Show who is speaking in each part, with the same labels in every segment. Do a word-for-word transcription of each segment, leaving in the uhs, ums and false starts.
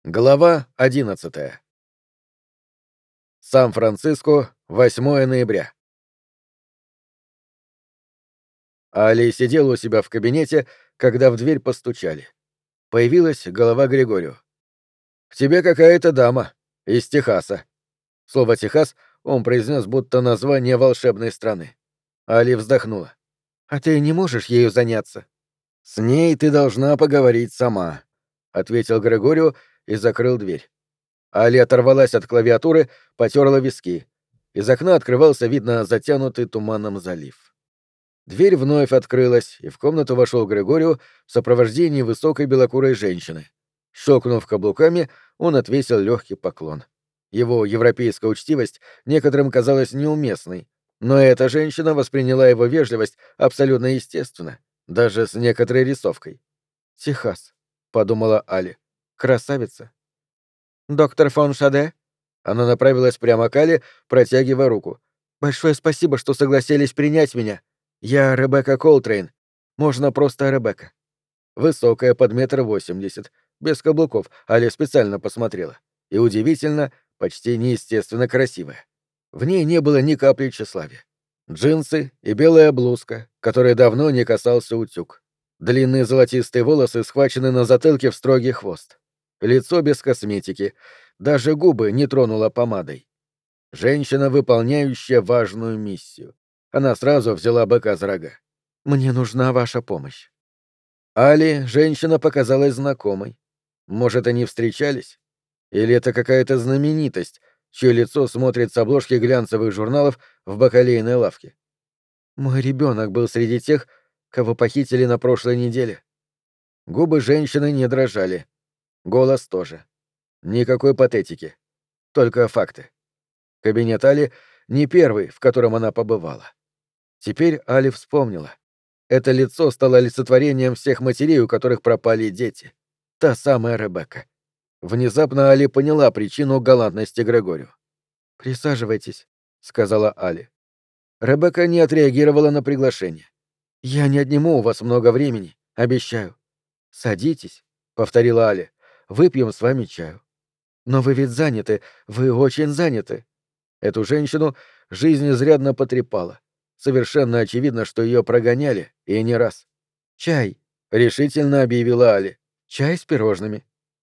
Speaker 1: Глава одиннадцатая. Сан-Франциско, восьмое ноября. Али сидел у себя в кабинете, когда в дверь постучали. Появилась голова Григорио. «К тебе какая-то дама. Из Техаса». Слово «Техас» он произнес будто название волшебной страны. Али вздохнула. «А ты не можешь ею заняться?» «С ней ты должна поговорить сама», — ответил Григорио и закрыл дверь. Али оторвалась от клавиатуры, потерла виски. Из окна открывался, видно, затянутый туманом залив. Дверь вновь открылась, и в комнату вошел Григорио в сопровождении высокой белокурой женщины. Щелкнув каблуками, он отвесил легкий поклон. Его европейская учтивость некоторым казалась неуместной, но эта женщина восприняла его вежливость абсолютно естественно, даже с некоторой рисовкой. «Техас», — подумала Али, — «красавица». «Доктор фон Шаде?» Она направилась прямо к Али, протягивая руку. «Большое спасибо, что согласились принять меня. Я Ребекка Колтрейн. Можно просто Ребекка». Высокая, под метр восемьдесят, без каблуков, Али специально посмотрела. И удивительно, почти неестественно красивая. В ней не было ни капли тщеславия. Джинсы и белая блузка, которой давно не касался утюг. Длинные золотистые волосы схвачены на затылке в строгий хвост. Лицо без косметики, даже губы не тронула помадой. Женщина, выполняющая важную миссию. Она сразу взяла быка за рога. «Мне нужна ваша помощь». Али женщина показалась знакомой. Может, они встречались? Или это какая-то знаменитость, чье лицо смотрит с обложки глянцевых журналов в бакалейной лавке? Мой ребенок был среди тех, кого похитили на прошлой неделе. Губы женщины не дрожали. Голос тоже. Никакой патетики. Только факты. Кабинет Али не первый, в котором она побывала. Теперь Али вспомнила. Это лицо стало олицетворением всех матерей, у которых пропали дети. Та самая Ребекка. Внезапно Али поняла причину галантности Григорио. «Присаживайтесь», — сказала Али. Ребекка не отреагировала на приглашение. «Я не отниму у вас много времени, обещаю». «Садитесь», — повторила Али. «Выпьем с вами чаю». «Но вы ведь заняты, вы очень заняты». Эту женщину жизнь изрядно потрепала. Совершенно очевидно, что ее прогоняли, и не раз. «Чай», — решительно объявила Али. «Чай с пирожными».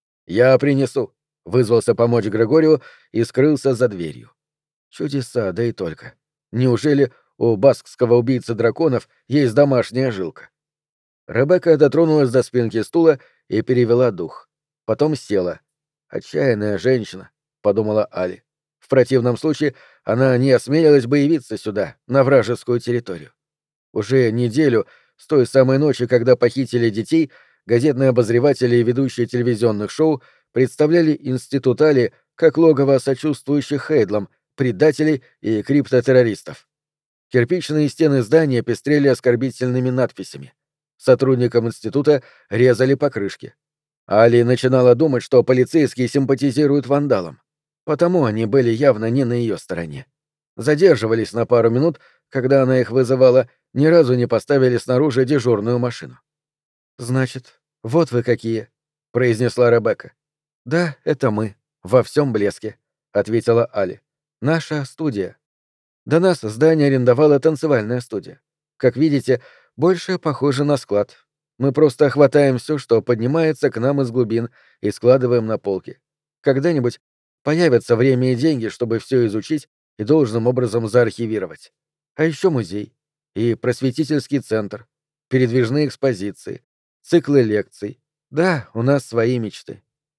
Speaker 1: «Я принесу», — вызвался помочь Григорию и скрылся за дверью. Чудеса, да и только. Неужели у баскского убийцы драконов есть домашняя жилка? Ребекка дотронулась до спинки стула и перевела дух. Потом села. «Отчаянная женщина», — подумала Али. В противном случае она не осмелилась бы явиться сюда, на вражескую территорию. Уже неделю, с той самой ночи, когда похитили детей, газетные обозреватели и ведущие телевизионных шоу представляли Институт Али как логово сочувствующих Хейдлам, предателей и криптотеррористов. Кирпичные стены здания пестрели оскорбительными надписями. Сотрудникам института резали покрышки. Али начинала думать, что полицейские симпатизируют вандалам. Потому они были явно не на ее стороне. Задерживались на пару минут, когда она их вызывала, ни разу не поставили снаружи дежурную машину. «Значит, вот вы какие», — произнесла Ребекка. «Да, это мы, во всем блеске», — ответила Али. «Наша студия. До нас здание арендовала танцевальная студия. Как видите, больше похоже на склад. Мы просто хватаем все, что поднимается к нам из глубин, и складываем на полки. Когда-нибудь появится время и деньги, чтобы все изучить и должным образом заархивировать. А еще музей. И просветительский центр. Передвижные экспозиции. Циклы лекций. Да, у нас свои мечты».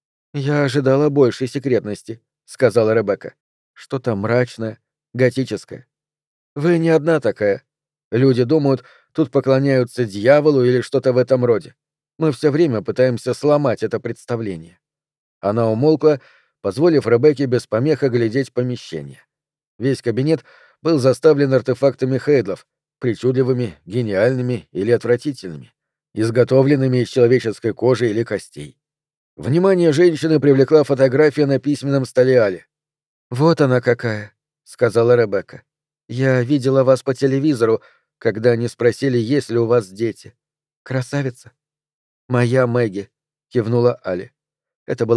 Speaker 1: «Я ожидала большей секретности», — сказала Ребекка. «Что-то мрачное, готическое». «Вы не одна такая. Люди думают, тут поклоняются дьяволу или что-то в этом роде. Мы все время пытаемся сломать это представление». Она умолкла, позволив Ребекке без помех оглядеть помещение. Весь кабинет был заставлен артефактами Хейдлов, причудливыми, гениальными или отвратительными, изготовленными из человеческой кожи или костей. Внимание женщины привлекла фотография на письменном столе Али. «Вот она какая», — сказала Ребекка. «Я видела вас по телевизору, когда они спросили, есть ли у вас дети. Красавица». «Моя Мэгги», — кивнула Али. Это была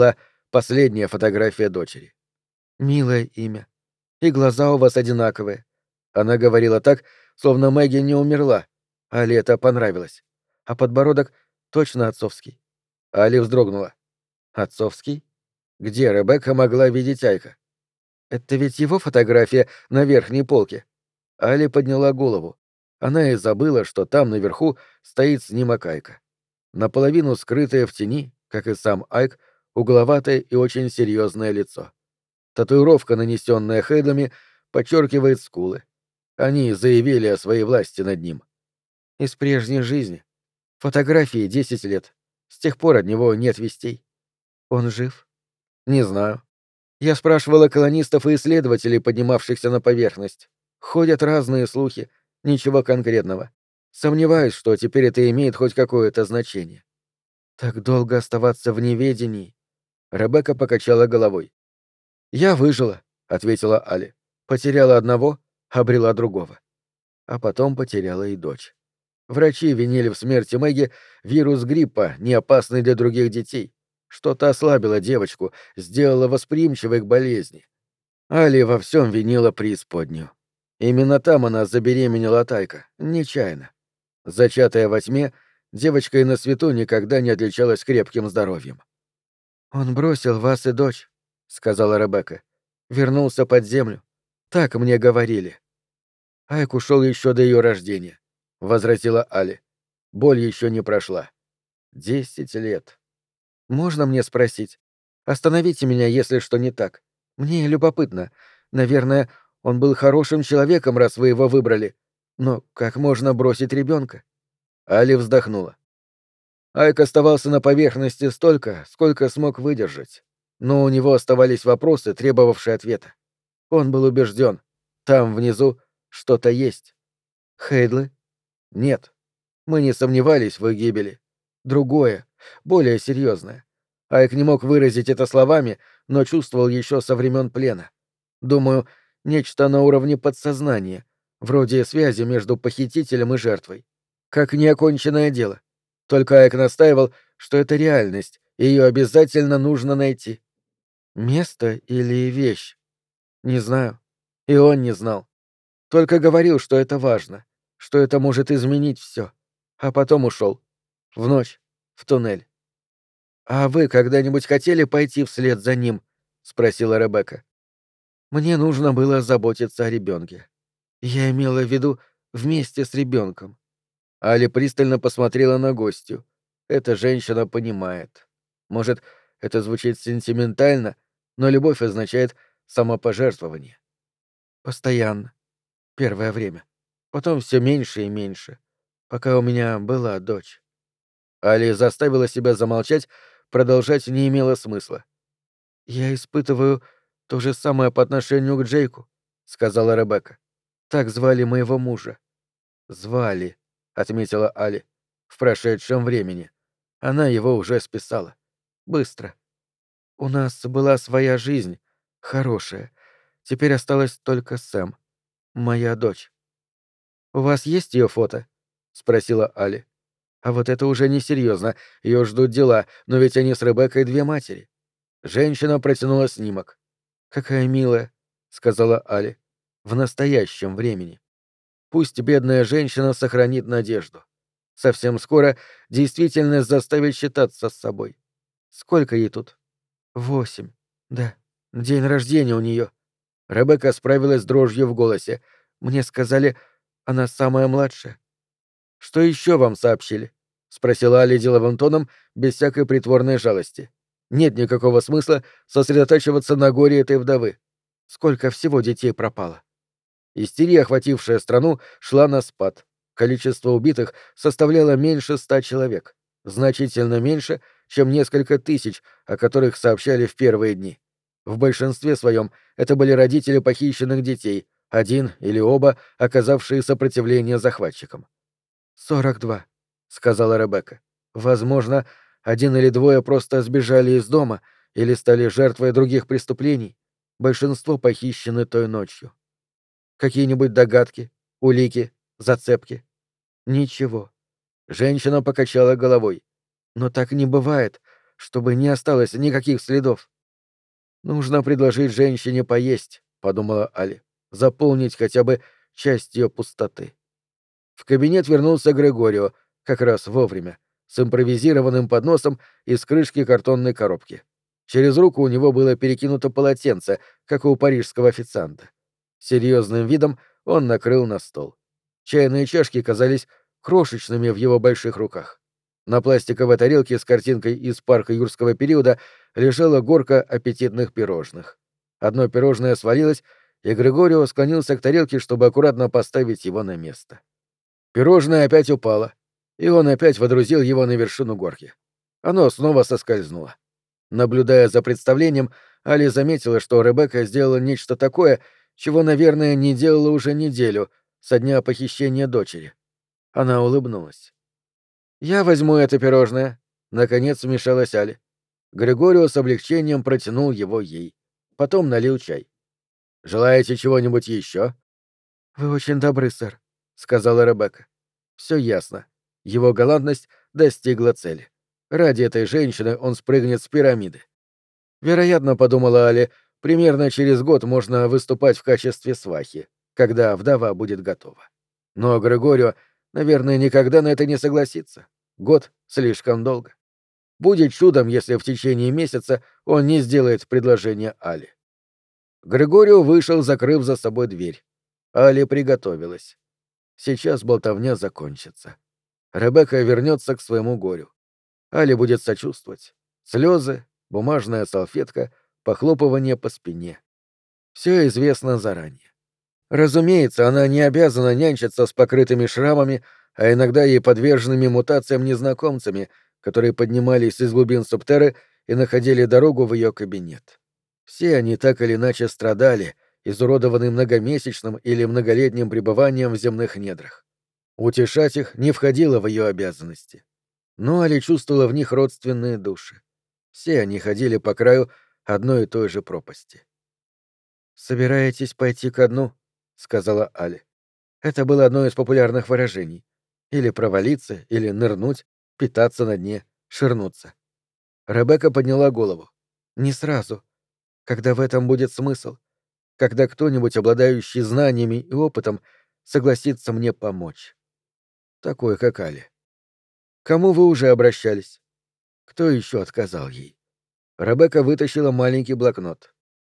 Speaker 1: Последняя фотография дочери. «Милое имя. И глаза у вас одинаковые». Она говорила так, словно Мэгги не умерла. Али это понравилось. А подбородок точно отцовский. Али вздрогнула. «Отцовский? Где Ребекка могла видеть Айка?» «Это ведь его фотография на верхней полке». Али подняла голову. Она и забыла, что там наверху стоит снимок Айка. Наполовину скрытое в тени, как и сам Айк, угловатое и очень серьезное лицо. Татуировка, нанесенная Хейдлами, подчеркивает скулы. Они заявили о своей власти над ним. Из прежней жизни. Фотографии десять лет. С тех пор от него нет вестей. Он жив? Не знаю. Я спрашивала колонистов и исследователей, поднимавшихся на поверхность. Ходят разные слухи, ничего конкретного. Сомневаюсь, что теперь это имеет хоть какое-то значение. Так долго оставаться в неведении. Ребекка покачала головой. «Я выжила», — ответила Али. «Потеряла одного, обрела другого. А потом потеряла и дочь. Врачи винили в смерти Мэгги вирус гриппа, не опасный для других детей. Что-то ослабило девочку, сделало восприимчивой к болезни. Али во всем винила преисподнюю. Именно там она забеременела от Айка, нечаянно. Зачатая во тьме, девочка и на свету никогда не отличалась крепким здоровьем. «Он бросил вас и дочь», — сказала Ребекка. «Вернулся под землю. Так мне говорили». «Айк ушел еще до ее рождения», — возразила Али. Боль еще не прошла. Десять лет. «Можно мне спросить? Остановите меня, если что не так. Мне любопытно. Наверное, он был хорошим человеком, раз вы его выбрали. Но как можно бросить ребенка?» Али вздохнула. Айк оставался на поверхности столько, сколько смог выдержать. Но у него оставались вопросы, требовавшие ответа. Он был убежден. Там, внизу, что-то есть. Хейдлы? Нет. Мы не сомневались в их гибели. Другое, более серьезное. Айк не мог выразить это словами, но чувствовал еще со времен плена. Думаю, нечто на уровне подсознания, вроде связи между похитителем и жертвой. Как неоконченное дело. Только Айк настаивал, что это реальность, и ее обязательно нужно найти. Место или вещь? Не знаю. И он не знал. Только говорил, что это важно, что это может изменить все. А потом ушел. В ночь. В туннель. «А вы когда-нибудь хотели пойти вслед за ним?» — спросила Ребекка. «Мне нужно было заботиться о ребенке. Я имела в виду вместе с ребенком». Али пристально посмотрела на гостью. Эта женщина понимает. Может, это звучит сентиментально, но любовь означает самопожертвование. Постоянно. Первое время. Потом все меньше и меньше. Пока у меня была дочь. Али заставила себя замолчать, продолжать не имело смысла. «Я испытываю то же самое по отношению к Джейку», — сказала Ребекка. «Так звали моего мужа». «Звали», — отметила Али, — «в прошедшем времени. Она его уже списала. Быстро. У нас была своя жизнь, хорошая. Теперь осталась только Сэм, моя дочь». «У вас есть ее фото?» — спросила Али. «А вот это уже несерьезно. Ее ждут дела, но ведь они с Ребеккой две матери». Женщина протянула снимок. «Какая милая», — сказала Али. «В настоящем времени. Пусть бедная женщина сохранит надежду. Совсем скоро действительность заставит считаться с собой. Сколько ей тут?» «Восемь. Да. День рождения у нее». Ребекка справилась с дрожью в голосе. «Мне сказали, она самая младшая». «Что еще вам сообщили?» — спросила Али деловым тоном, без всякой притворной жалости. «Нет никакого смысла сосредотачиваться на горе этой вдовы. Сколько всего детей пропало?» Истерия, охватившая страну, шла на спад. Количество убитых составляло меньше ста человек. Значительно меньше, чем несколько тысяч, о которых сообщали в первые дни. В большинстве своем это были родители похищенных детей, один или оба, оказавшие сопротивление захватчикам. «Сорок два», — сказала Ребекка. «Возможно, один или двое просто сбежали из дома или стали жертвой других преступлений. Большинство похищены той ночью. Какие-нибудь догадки, улики, зацепки?» «Ничего». Женщина покачала головой. «Но так не бывает, чтобы не осталось никаких следов». «Нужно предложить женщине поесть», — подумала Али, — «заполнить хотя бы часть ее пустоты». В кабинет вернулся Грегорио, как раз вовремя, с импровизированным подносом из крышки картонной коробки. Через руку у него было перекинуто полотенце, как у парижского официанта. Серьезным видом он накрыл на стол. Чайные чашки казались крошечными в его больших руках. На пластиковой тарелке с картинкой из парка юрского периода лежала горка аппетитных пирожных. Одно пирожное свалилось, и Григорио склонился к тарелке, чтобы аккуратно поставить его на место. Пирожное опять упало, и он опять водрузил его на вершину горки. Оно снова соскользнуло. Наблюдая за представлением, Али заметила, что Ребекка сделала нечто такое, чего, наверное, не делала уже неделю, со дня похищения дочери. Она улыбнулась. «Я возьму это пирожное», — наконец вмешалась Али. Григорио с облегчением протянул его ей. Потом налил чай. «Желаете чего-нибудь еще?» «Вы очень добры, сэр», — сказала Ребекка. Все ясно. Его галантность достигла цели. Ради этой женщины он спрыгнет с пирамиды. Вероятно, подумала Али, примерно через год можно выступать в качестве свахи, когда вдова будет готова. Но Григорио, наверное, никогда на это не согласится. Год слишком долго. Будет чудом, если в течение месяца он не сделает предложение Али. Григорио вышел, закрыв за собой дверь. Али приготовилась. Сейчас болтовня закончится. Ребекка вернется к своему горю. Али будет сочувствовать. Слезы, бумажная салфетка, похлопывание по спине. Все известно заранее. Разумеется, она не обязана нянчиться с покрытыми шрамами, а иногда и подверженными мутациям незнакомцами, которые поднимались из глубин Субтеры и находили дорогу в ее кабинет. Все они так или иначе страдали, изуродованные многомесячным или многолетним пребыванием в земных недрах. Утешать их не входило в ее обязанности. Но Али чувствовала в них родственные души. Все они ходили по краю одной и той же пропасти. «Собираетесь пойти ко дну?» — сказала Али. Это было одно из популярных выражений. Или провалиться, или нырнуть, питаться на дне, ширнуться. Ребекка подняла голову. «Не сразу. Когда в этом будет смысл. Когда кто-нибудь, обладающий знаниями и опытом, согласится мне помочь. Такой, как Али. Кому вы уже обращались? Кто еще отказал ей?» Ребекка вытащила маленький блокнот.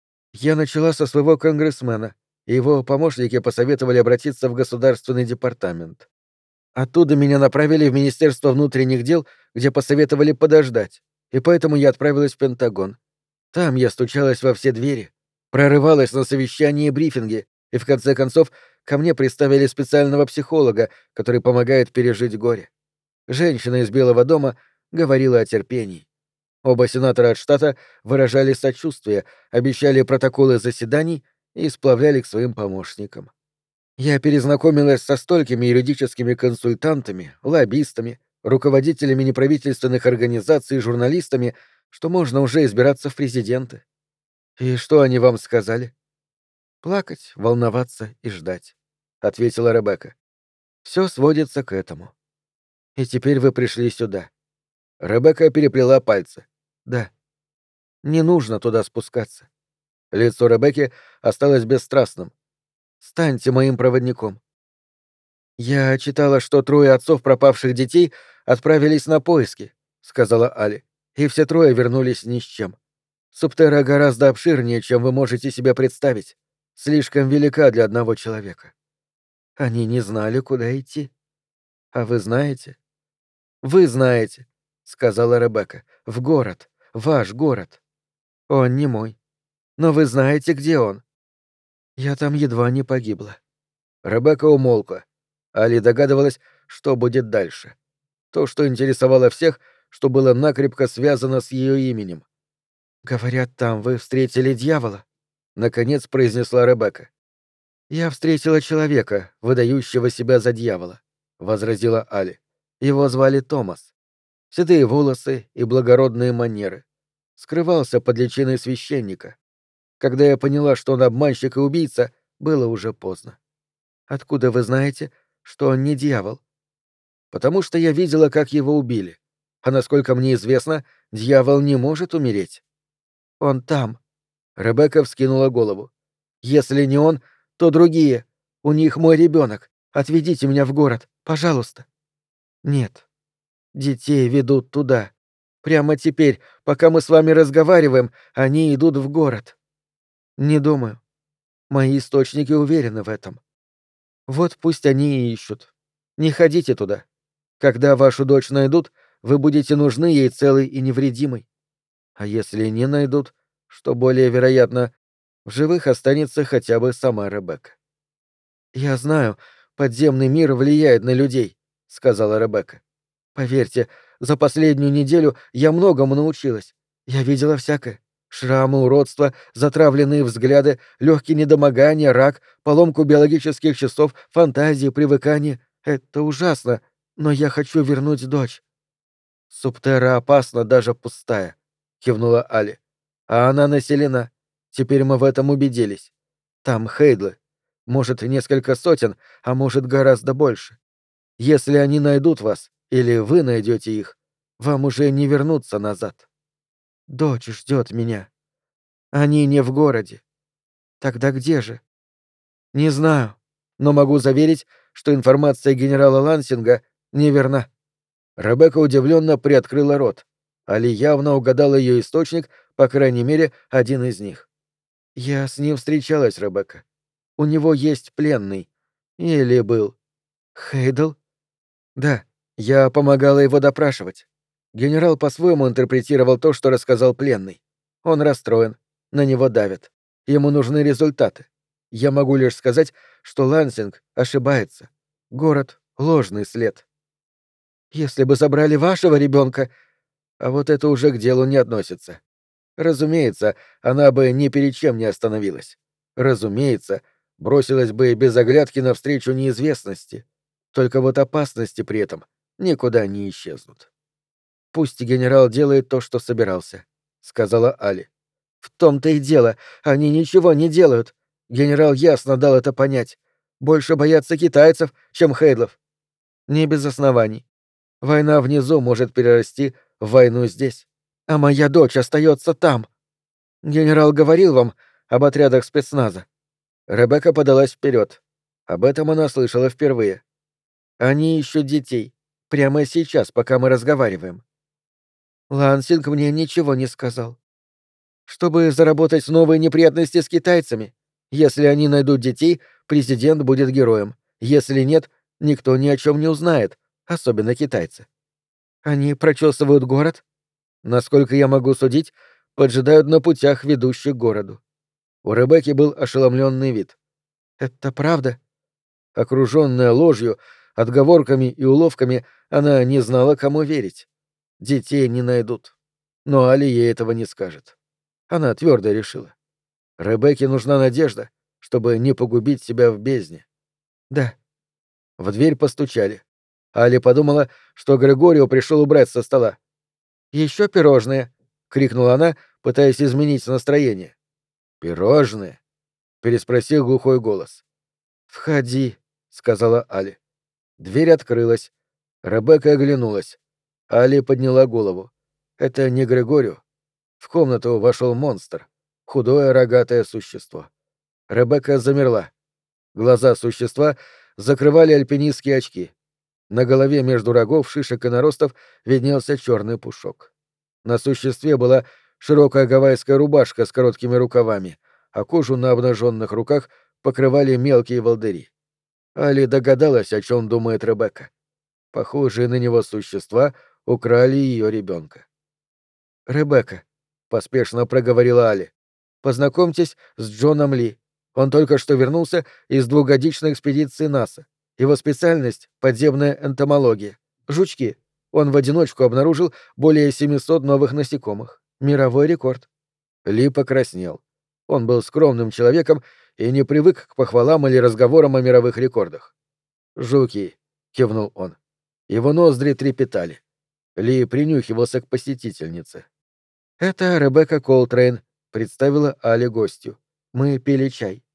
Speaker 1: «Я начала со своего конгрессмена, и его помощники посоветовали обратиться в Государственный департамент. Оттуда меня направили в Министерство внутренних дел, где посоветовали подождать, и поэтому я отправилась в Пентагон. Там я стучалась во все двери, прорывалась на совещания и брифинги, и в конце концов ко мне приставили специального психолога, который помогает пережить горе. Женщина из Белого дома говорила о терпении. Оба сенатора от штата выражали сочувствие, обещали протоколы заседаний и сплавляли к своим помощникам. Я перезнакомилась со столькими юридическими консультантами, лоббистами, руководителями неправительственных организаций и журналистами, что можно уже избираться в президенты. И что они вам сказали? Плакать, волноваться и ждать, — ответила Ребекка. Все сводится к этому. И теперь вы пришли сюда. Ребекка переплела пальцы. Да. Не нужно туда спускаться. Лицо Ребекки осталось бесстрастным. Станьте моим проводником. Я читала, что трое отцов пропавших детей отправились на поиски, сказала Али, и все трое вернулись ни с чем. Субтера гораздо обширнее, чем вы можете себе представить. Слишком велика для одного человека. Они не знали, куда идти. А вы знаете? Вы знаете, сказала Ребекка. В город. Ваш город. Он не мой. Но вы знаете, где он. Я там едва не погибла. Ребекка умолкла. Али догадывалась, что будет дальше. То, что интересовало всех, что было накрепко связано с ее именем. «Говорят, там вы встретили дьявола», — наконец произнесла Ребекка. «Я встретила человека, выдающего себя за дьявола», — возразила Али. «Его звали Томас. Седые волосы и благородные манеры. Скрывался под личиной священника. Когда я поняла, что он обманщик и убийца, было уже поздно. Откуда вы знаете, что он не дьявол? Потому что я видела, как его убили. А насколько мне известно, дьявол не может умереть. Он там. Ребекка вскинула голову. «Если не он, то другие. У них мой ребенок. Отведите меня в город, пожалуйста». «Нет. Детей ведут туда. Прямо теперь, пока мы с вами разговариваем, они идут в город». «Не думаю. Мои источники уверены в этом. Вот пусть они и ищут. Не ходите туда. Когда вашу дочь найдут, вы будете нужны ей целой и невредимой. А если не найдут, что более вероятно, в живых останется хотя бы сама Ребекка». «Я знаю, подземный мир влияет на людей», — сказала Ребекка. «Поверьте, за последнюю неделю я многому научилась. Я видела всякое. Шрамы, уродства, затравленные взгляды, легкие недомогания, рак, поломку биологических часов, фантазии, привыкание. Это ужасно, но я хочу вернуть дочь». «Субтерра опасна, даже пустая», — кивнула Али. «А она населена. Теперь мы в этом убедились. Там Хейдлы. Может, несколько сотен, а может, гораздо больше. Если они найдут вас, или вы найдете их, вам уже не вернуться назад. Дочь ждет меня. Они не в городе. Тогда где же? Не знаю, но могу заверить, что информация генерала Лансинга неверна». Ребекка удивленно приоткрыла рот. Али явно угадал ее источник, по крайней мере, один из них. «Я с ним встречалась, Ребекка. У него есть пленный. Или был. Хейдл?» «Да, я помогала его допрашивать. Генерал по-своему интерпретировал то, что рассказал пленный. Он расстроен, на него давят. Ему нужны результаты. Я могу лишь сказать, что Лансинг ошибается. Город — ложный след. Если бы забрали вашего ребенка, а вот это уже к делу не относится. Разумеется, она бы ни перед чем не остановилась. Разумеется, бросилась бы без оглядки навстречу неизвестности. Только вот опасности при этом никуда не исчезнут. «Пусть генерал делает то, что собирался», — сказала Али. «В том-то и дело, они ничего не делают. Генерал ясно дал это понять. Больше боятся китайцев, чем Хейдлов. Не без оснований. Война внизу может перерасти в войну здесь. А моя дочь остается там. Генерал говорил вам об отрядах спецназа». Ребекка подалась вперед. Об этом она слышала впервые. «Они ищут детей. Прямо сейчас, пока мы разговариваем». Лансинг мне ничего не сказал. Чтобы заработать новые неприятности с китайцами. Если они найдут детей, президент будет героем. Если нет, никто ни о чем не узнает, особенно китайцы. Они прочесывают город? Насколько я могу судить, поджидают на путях, ведущих к городу. У Ребекки был ошеломленный вид. «Это правда?» Окруженная ложью, отговорками и уловками, она не знала, кому верить. Детей не найдут. Но Али ей этого не скажет. Она твердо решила. Ребекке нужна надежда, чтобы не погубить себя в бездне. «Да». В дверь постучали. Али подумала, что Григорио пришел убрать со стола. «Еще пирожные!» — крикнула она, пытаясь изменить настроение. «Пирожные?» — переспросил глухой голос. «Входи», — сказала Али. Дверь открылась. Ребекка оглянулась. Али подняла голову. Это не Григорио. В комнату вошел монстр. Худое рогатое существо. Ребекка замерла. Глаза существа закрывали альпинистские очки. На голове между рогов, шишек и наростов виднелся черный пушок. На существе была широкая гавайская рубашка с короткими рукавами, а кожу на обнаженных руках покрывали мелкие волдыри. Али догадалась, о чем думает Ребекка. Похожие на него существа украли ее ребенка. «Ребекка», — поспешно проговорила Али, — «познакомьтесь с Джоном Ли. Он только что вернулся из двухгодичной экспедиции НАСА. Его специальность — подземная энтомология. Жучки. Он в одиночку обнаружил более семисот новых насекомых. Мировой рекорд». Ли покраснел. Он был скромным человеком и не привык к похвалам или разговорам о мировых рекордах. «Жуки», — кивнул он. Его ноздри трепетали. Ли принюхивался к посетительнице. «Это Ребекка Колтрейн», — представила Али гостью. «Мы пили чай».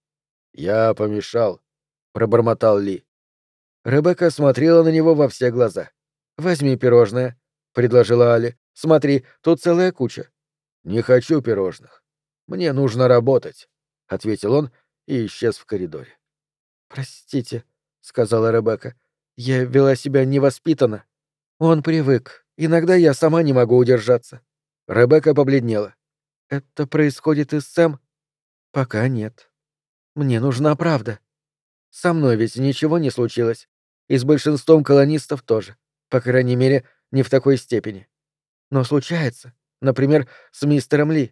Speaker 1: «Я помешал», — пробормотал Ли. Ребекка смотрела на него во все глаза. «Возьми пирожное», — предложила Али. «Смотри, тут целая куча». «Не хочу пирожных». «Мне нужно работать», — ответил он и исчез в коридоре.
Speaker 2: «Простите», — сказала Ребекка, — «я вела себя невоспитанно. Он привык. Иногда я сама не могу удержаться».
Speaker 1: Ребекка побледнела.
Speaker 2: «Это происходит и с Сэм?» «Пока нет. Мне нужна правда. Со мной ведь ничего не случилось. И с большинством колонистов тоже. По крайней мере, не в такой степени. Но случается. Например, с мистером Ли.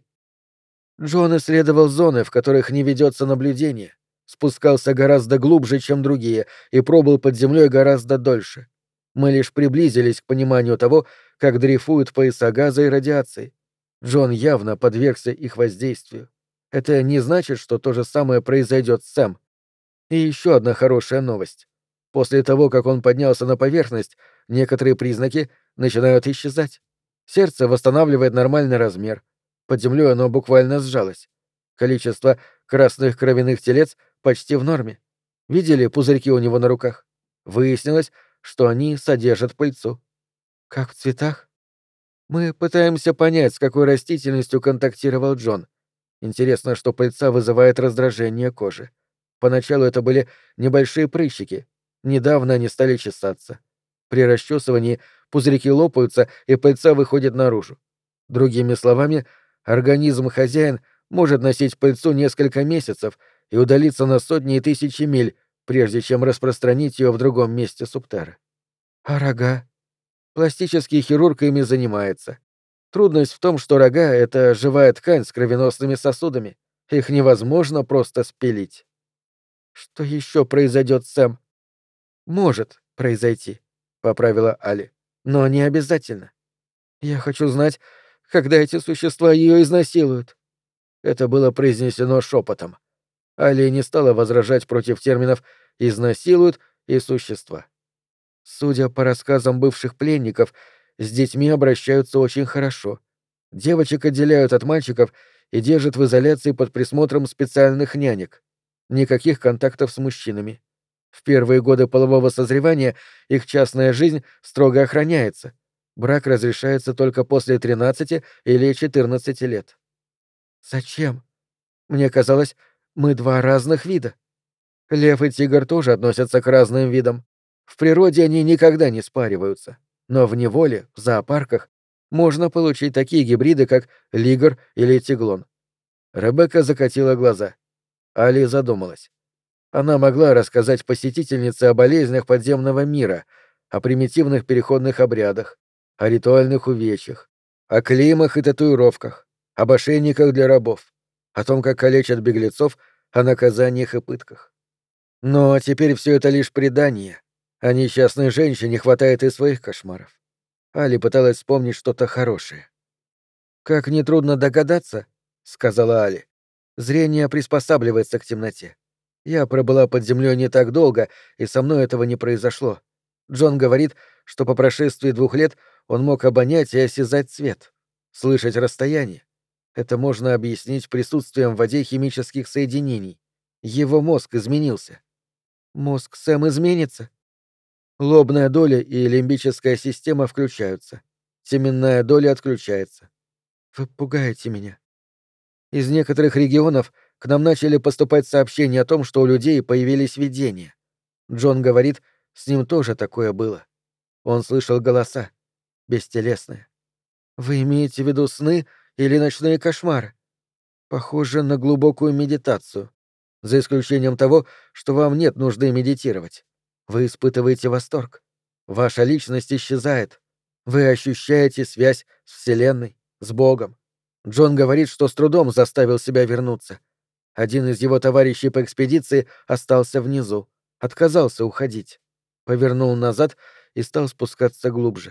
Speaker 2: Джон исследовал зоны, в которых не ведется наблюдение, спускался гораздо глубже, чем другие, и пробыл под землей гораздо дольше. Мы лишь приблизились к пониманию того, как дрейфуют пояса газа и радиации. Джон явно подвергся их воздействию. Это не значит, что то же самое произойдет с Сэм. И еще одна хорошая новость. После того, как он поднялся на поверхность, некоторые признаки начинают исчезать. Сердце восстанавливает нормальный размер. Под землей оно буквально сжалось. Количество красных кровяных телец почти в норме. Видели пузырьки у него на руках? Выяснилось, что они содержат пыльцу. Как в цветах? Мы пытаемся понять, с какой растительностью контактировал Джон. Интересно, что пыльца вызывает раздражение кожи. Поначалу это были небольшие прыщики. Недавно они стали чесаться. При расчесывании пузырьки лопаются, и пыльца выходит наружу. Другими словами, организм хозяин может носить пыльцу несколько месяцев и удалиться на сотни и тысячи миль, прежде чем распространить ее в другом месте субтера. А рога? Пластический хирург ими занимается. Трудность в том, что рога — это живая ткань с кровеносными сосудами. Их невозможно просто спилить. Что еще произойдет, Сэм? Может произойти, поправила Али. Но не обязательно. Я хочу знать, когда эти существа ее изнасилуют. Это было произнесено шепотом. Али не стала возражать против терминов «изнасилуют» и «существа». Судя по рассказам бывших пленников, с детьми обращаются очень хорошо. Девочек отделяют от мальчиков и держат в изоляции под присмотром специальных нянек. Никаких контактов с мужчинами. В первые годы полового созревания их частная жизнь строго охраняется. Брак разрешается только после тринадцати или четырнадцати лет. Зачем? Мне казалось, мы два разных вида. Лев и тигр тоже относятся к разным видам. В природе они никогда не спариваются. Но в неволе, в зоопарках, можно получить такие гибриды, как лигр или тиглон. Ребекка закатила глаза. Али задумалась. Она могла рассказать посетительнице о болезнях подземного мира, о примитивных переходных обрядах, о ритуальных увечьях, о клеймах и татуировках, об ошейниках для рабов, о том, как калечат беглецов, о наказаниях и пытках. Но теперь все это лишь предание, а несчастной женщине хватает и своих кошмаров. Али пыталась вспомнить что-то хорошее. «Как нетрудно догадаться», — сказала Али, — «зрение приспосабливается к темноте. Я пробыла под землей не так долго, и со мной этого не произошло. Джон говорит, что по прошествии двух лет он мог обонять и осязать цвет, слышать расстояние. Это можно объяснить присутствием в воде химических соединений. Его мозг изменился». «Мозг Сэм изменится?» Лобная доля и лимбическая система включаются. Теменная доля отключается. Вы пугаете меня. Из некоторых регионов к нам начали поступать сообщения о том, что у людей появились видения. Джон говорит, с ним тоже такое было. Он слышал голоса, бестелесные. Вы имеете в виду сны или ночные кошмары? Похоже на глубокую медитацию. За исключением того, что вам нет нужды медитировать. Вы испытываете восторг. Ваша личность исчезает. Вы ощущаете связь с Вселенной, с Богом. Джон говорит, что с трудом заставил себя вернуться. Один из его товарищей по экспедиции остался внизу, отказался уходить. Повернул назад и стал спускаться глубже.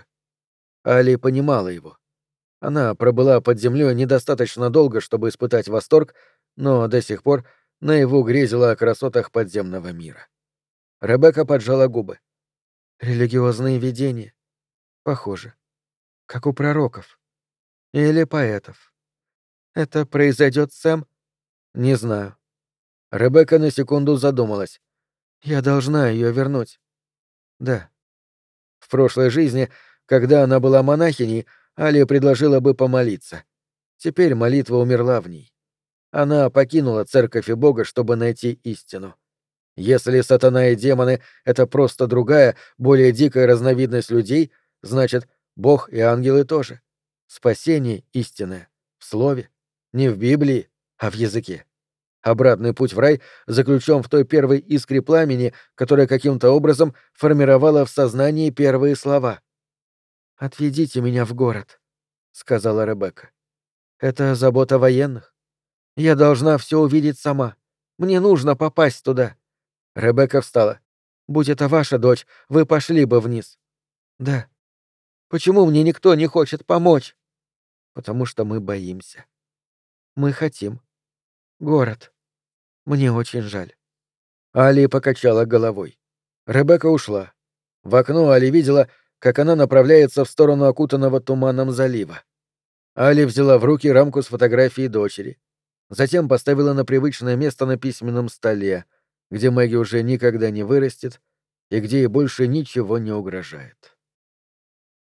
Speaker 2: Али понимала его. Она пробыла под землей недостаточно долго, чтобы испытать восторг, но до сих пор наяву грезила о красотах подземного мира. Ребекка поджала губы. Религиозные видения. Похоже. Как у пророков. Или поэтов. Это произойдет, Сэм? Не знаю. Ребекка на секунду задумалась. Я должна ее вернуть. Да. В прошлой жизни, когда она была монахиней, Алия предложила бы помолиться. Теперь молитва умерла в ней.
Speaker 1: Она покинула церковь и Бога, чтобы найти истину. Если сатана и демоны — это просто другая, более дикая разновидность людей, значит, Бог и ангелы тоже. Спасение истинное. В слове. Не в Библии, а в языке. Обратный путь в рай заключен в той первой искре пламени, которая каким-то образом формировала в сознании первые слова.
Speaker 2: «Отведите меня в город», — сказала Ребекка. «Это забота военных. Я должна все увидеть сама. Мне нужно попасть туда».
Speaker 1: Ребекка встала.
Speaker 2: «Будь это ваша дочь, вы пошли бы вниз». «Да». «Почему мне никто не хочет помочь?» «Потому что мы боимся». «Мы хотим. Город. Мне очень жаль».
Speaker 1: Али покачала головой. Ребекка ушла. В окно Али видела, как она направляется в сторону окутанного туманом залива. Али взяла в руки рамку с фотографией дочери. Затем поставила на привычное место на письменном столе, где Мэгги уже никогда не вырастет и где ей больше ничего не угрожает.